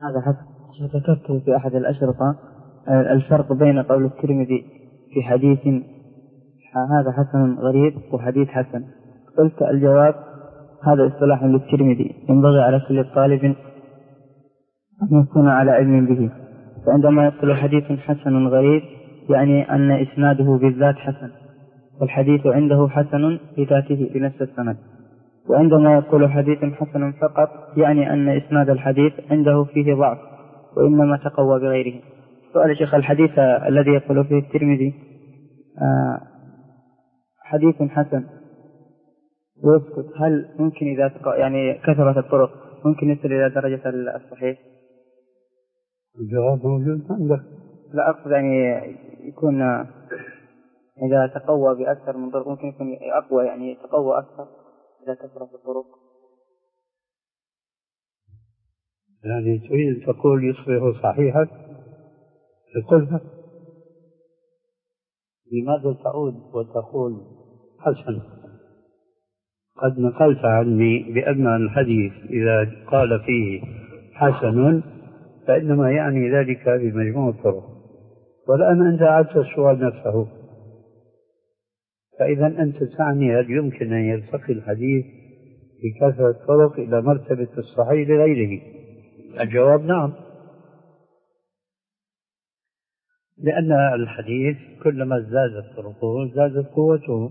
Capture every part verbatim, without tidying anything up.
هذا حسن. ذكرت في أحد الأشرطة الفرق بين قول الترمذي في حديث هذا حسن غريب وحديث حسن. قلت الجواب هذا اصطلاح للترمذي ينبغي على كل طالب أن يكون على علم به. فعندما يقول حديث حسن غريب يعني أن إسناده بالذات حسن، والحديث عنده حسن بذاته بنفس السند. وعندما يقول حديث حسن فقط يعني أن إسناد الحديث عنده فيه ضعف وإنما تقوى بغيره. سؤال شيخ، الحديث الذي يقول فيه الترمذي آه حديث حسن ويسكت، هل ممكن إذا يعني كثرت الطرق ممكن يصل إلى درجة الصحيح؟ الجواب موجود عندك. لا أقصد يعني يكون إذا تقوى بأكثر من طرق ممكن يكون أقوى، يعني يتقوى أكثر إذا كثرت الطرق. يعني تريد تقول يصبح صحيحا؟ قلها. لماذا تعود وتقول حسن؟ قد نقلت عني بأن الحديث إذا قال فيه حسن فإنما يعني ذلك بمجموع الطرق، والآن أنت عدت السؤال نفسه. فإذا أنت تعني هل يمكن أن يرتقي الحديث بكثرة الطرق إلى مرتبة الصحيح لغيره؟ الجواب نعم، لأن الحديث كلما زادت طرقه زادت قوته.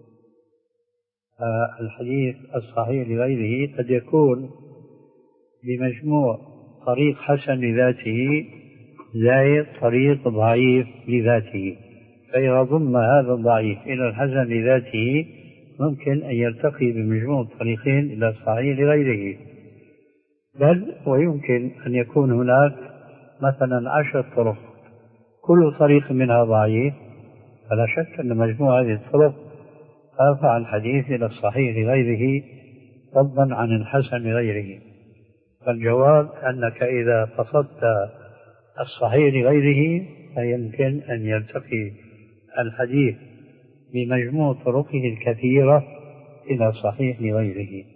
الحديث الصحيح لغيره قد يكون بمجموع طريق حسن لذاته زائد طريق ضعيف لذاته، فإذا ضم هذا الضعيف إلى الحسن لذاته ممكن أن يرتقي بمجموع الطريقين إلى الصحيح لغيره. بل ويمكن أن يكون هناك مثلا عشر طرق كل طريق منها ضعيف، فلا شك أن مجموع هذه الطرق ترفع الحديث إلى الصحيح لغيره فضلا عن الحسن لغيره. فالجواب أنك إذا قصدت الصحيح لغيره فيمكن أن يرتقي الحديث بمجموع طرقه الكثيرة إلى صحيح لغيره.